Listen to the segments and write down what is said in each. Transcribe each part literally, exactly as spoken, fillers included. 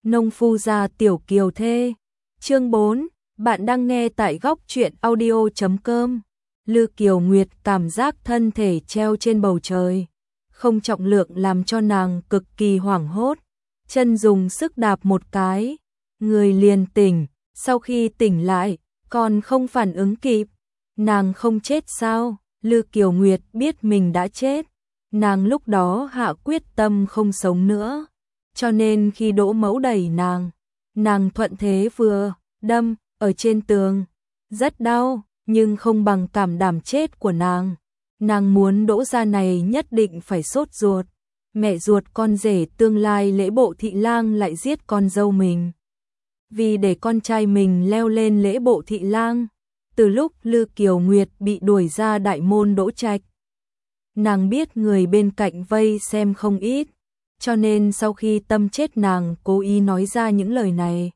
Nông phu gia tiểu kiều thê. Chương bốn, bạn đang nghe tại góc truyện audio chấm com. Lư Kiều Nguyệt cảm giác thân thể treo trên bầu trời, không trọng lượng làm cho nàng cực kỳ hoảng hốt, chân dùng sức đạp một cái, người liền tỉnh, sau khi tỉnh lại, còn không phản ứng kịp. Nàng không chết sao? Lư Kiều Nguyệt biết mình đã chết, nàng lúc đó hạ quyết tâm không sống nữa, cho nên khi Đỗ Mẫu đẩy nàng, nàng thuận thế vừa đâm ở trên tường, rất đau, nhưng không bằng cảm đảm chết của nàng. Nàng muốn Đỗ gia này nhất định phải sốt ruột, mẹ ruột con rể tương lai lễ bộ thị lang lại giết con dâu mình. Vì để con trai mình leo lên lễ bộ thị lang, từ lúc Lư Kiều Nguyệt bị đuổi ra đại môn Đỗ Trạch, nàng biết người bên cạnh vây xem không ít, cho nên sau khi tâm chết nàng cố ý nói ra những lời này,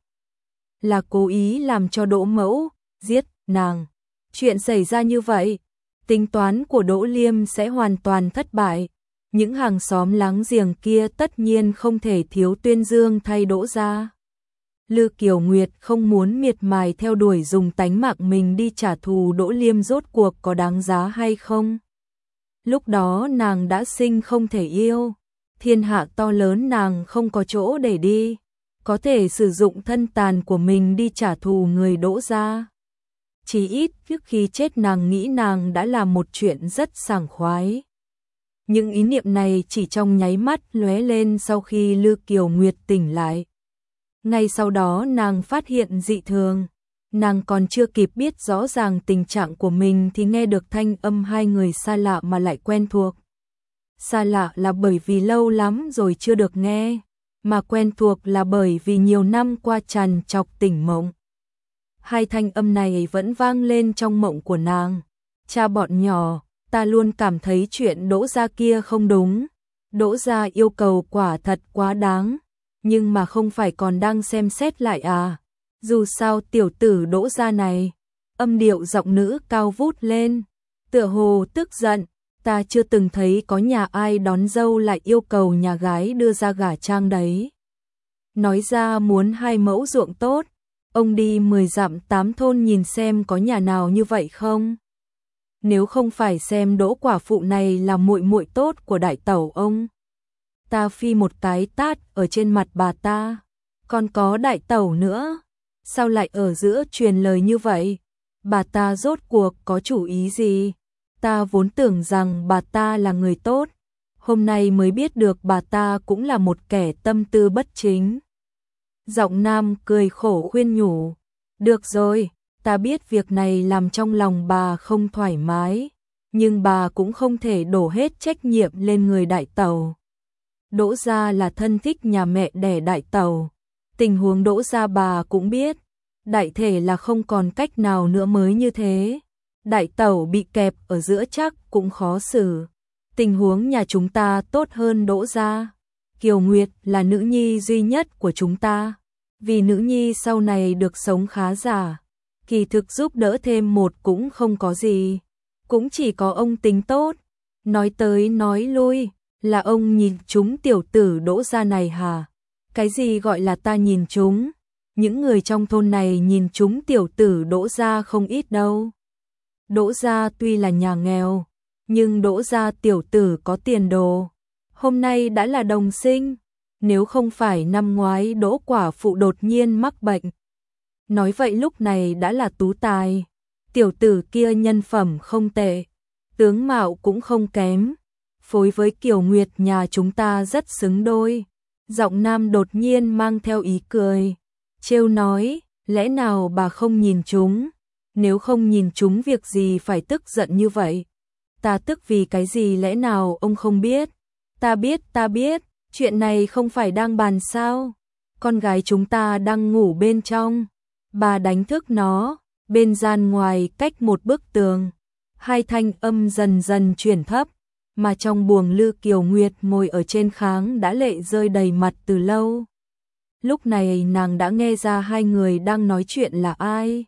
là cố ý làm cho Đỗ Mẫu giết nàng. Chuyện xảy ra như vậy, tính toán của Đỗ Liêm sẽ hoàn toàn thất bại. Những hàng xóm láng giềng kia tất nhiên không thể thiếu tuyên dương thay Đỗ gia. Lư Kiều Nguyệt không muốn miệt mài theo đuổi dùng tánh mạng mình đi trả thù Đỗ Liêm rốt cuộc có đáng giá hay không. Lúc đó nàng đã sinh không thể yêu, thiên hạ to lớn nàng không có chỗ để đi, có thể sử dụng thân tàn của mình đi trả thù người Đỗ gia. Chỉ ít trước khi chết nàng nghĩ nàng đã làm một chuyện rất sảng khoái. Những ý niệm này chỉ trong nháy mắt lóe lên sau khi Lư Kiều Nguyệt tỉnh lại. Ngay sau đó nàng phát hiện dị thường, nàng còn chưa kịp biết rõ ràng tình trạng của mình thì nghe được thanh âm hai người xa lạ mà lại quen thuộc. Xa lạ là bởi vì lâu lắm rồi chưa được nghe, mà quen thuộc là bởi vì nhiều năm qua trằn trọc tỉnh mộng. Hai thanh âm này vẫn vang lên trong mộng của nàng. Cha bọn nhỏ, ta luôn cảm thấy chuyện Đỗ gia kia không đúng. Đỗ gia yêu cầu quả thật quá đáng, nhưng mà không phải còn đang xem xét lại à? Dù sao tiểu tử Đỗ gia này, âm điệu giọng nữ cao vút lên, tựa hồ tức giận, ta chưa từng thấy có nhà ai đón dâu lại yêu cầu nhà gái đưa ra gả trang đấy. Nói ra muốn hai mẫu ruộng tốt, ông đi mười dặm tám thôn nhìn xem có nhà nào như vậy không? Nếu không phải xem Đỗ quả phụ này là muội muội tốt của đại tẩu ông, ta phi một cái tát ở trên mặt bà ta. Còn có đại tẩu nữa, sao lại ở giữa truyền lời như vậy? Bà ta rốt cuộc có chủ ý gì? Ta vốn tưởng rằng bà ta là người tốt, hôm nay mới biết được bà ta cũng là một kẻ tâm tư bất chính. Giọng nam cười khổ khuyên nhủ, được rồi, ta biết việc này làm trong lòng bà không thoải mái, nhưng bà cũng không thể đổ hết trách nhiệm lên người đại tẩu. Đỗ gia là thân thích nhà mẹ đẻ đại tẩu, tình huống Đỗ gia bà cũng biết, đại thể là không còn cách nào nữa mới như thế. Đại tẩu bị kẹp ở giữa chắc cũng khó xử. Tình huống nhà chúng ta tốt hơn Đỗ gia. Kiều Nguyệt là nữ nhi duy nhất của chúng ta, vì nữ nhi sau này được sống khá giả, kỳ thực giúp đỡ thêm một cũng không có gì, cũng chỉ có ông tính tốt. Nói tới nói lui, là ông nhìn chúng tiểu tử Đỗ gia này hả? Cái gì gọi là ta nhìn chúng? Những người trong thôn này nhìn chúng tiểu tử Đỗ gia không ít đâu. Đỗ gia tuy là nhà nghèo, nhưng Đỗ gia tiểu tử có tiền đồ, hôm nay đã là đồng sinh, nếu không phải năm ngoái Đỗ quả phụ đột nhiên mắc bệnh. Nói vậy lúc này đã là tú tài, tiểu tử kia nhân phẩm không tệ, tướng mạo cũng không kém, phối với Kiều Nguyệt nhà chúng ta rất xứng đôi. Giọng nam đột nhiên mang theo ý cười, trêu nói, lẽ nào bà không nhìn chúng? Nếu không nhìn chúng việc gì phải tức giận như vậy? Ta tức vì cái gì lẽ nào ông không biết? Ta biết, ta biết, chuyện này không phải đang bàn sao? Con gái chúng ta đang ngủ bên trong, bà đánh thức nó, bên gian ngoài cách một bức tường. Hai thanh âm dần dần chuyển thấp, mà trong buồng Lư Kiều Nguyệt ngồi ở trên kháng đã lệ rơi đầy mặt từ lâu. Lúc này nàng đã nghe ra hai người đang nói chuyện là ai.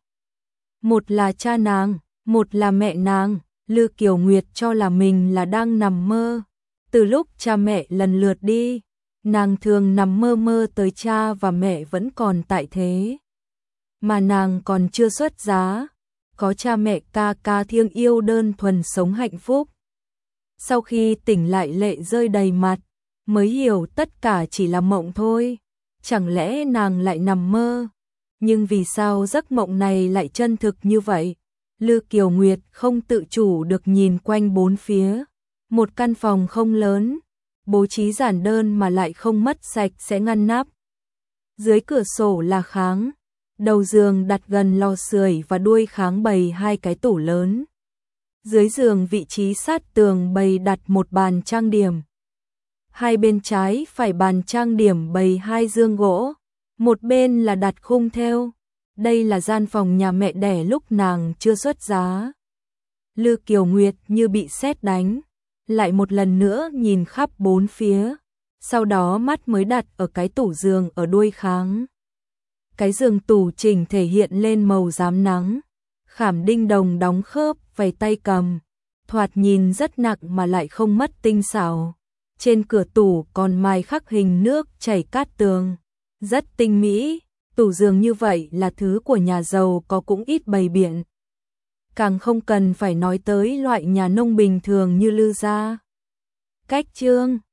Một là cha nàng, một là mẹ nàng. Lư Kiều Nguyệt cho là mình là đang nằm mơ. Từ lúc cha mẹ lần lượt đi, Nàng thường nằm mơ mơ tới cha và mẹ vẫn còn tại thế. Mà nàng còn chưa xuất giá, có cha mẹ ca ca thiêng yêu đơn thuần sống hạnh phúc. Sau khi tỉnh lại lệ rơi đầy mặt, mới hiểu tất cả chỉ là mộng thôi. Chẳng lẽ nàng lại nằm mơ? Nhưng vì sao giấc mộng này lại chân thực như vậy? Lư Kiều Nguyệt không tự chủ được nhìn quanh bốn phía. Một căn phòng không lớn, bố trí giản đơn mà lại không mất sạch sẽ ngăn nắp. Dưới cửa sổ là kháng, đầu giường đặt gần lò sưởi và đuôi kháng bày hai cái tủ lớn. Dưới giường vị trí sát tường bày đặt một bàn trang điểm. Hai bên trái phải bàn trang điểm bày hai giường gỗ, một bên là đặt khung thêu. Đây là gian phòng nhà mẹ đẻ lúc nàng chưa xuất giá. Lư Kiều Nguyệt như bị sét đánh, lại một lần nữa nhìn khắp bốn phía, sau đó mắt mới đặt ở cái tủ giường ở đuôi kháng. Cái giường tủ chỉnh thể hiện lên màu rám nắng, khảm đinh đồng đóng khớp, vầy tay cầm, thoạt nhìn rất nặng mà lại không mất tinh xảo. Trên cửa tủ còn mài khắc hình nước chảy cát tường, rất tinh mỹ. Tủ giường như vậy là thứ của nhà giàu có cũng ít bày biện. Càng không cần phải nói tới loại nhà nông bình thường như Lư gia. Cách chương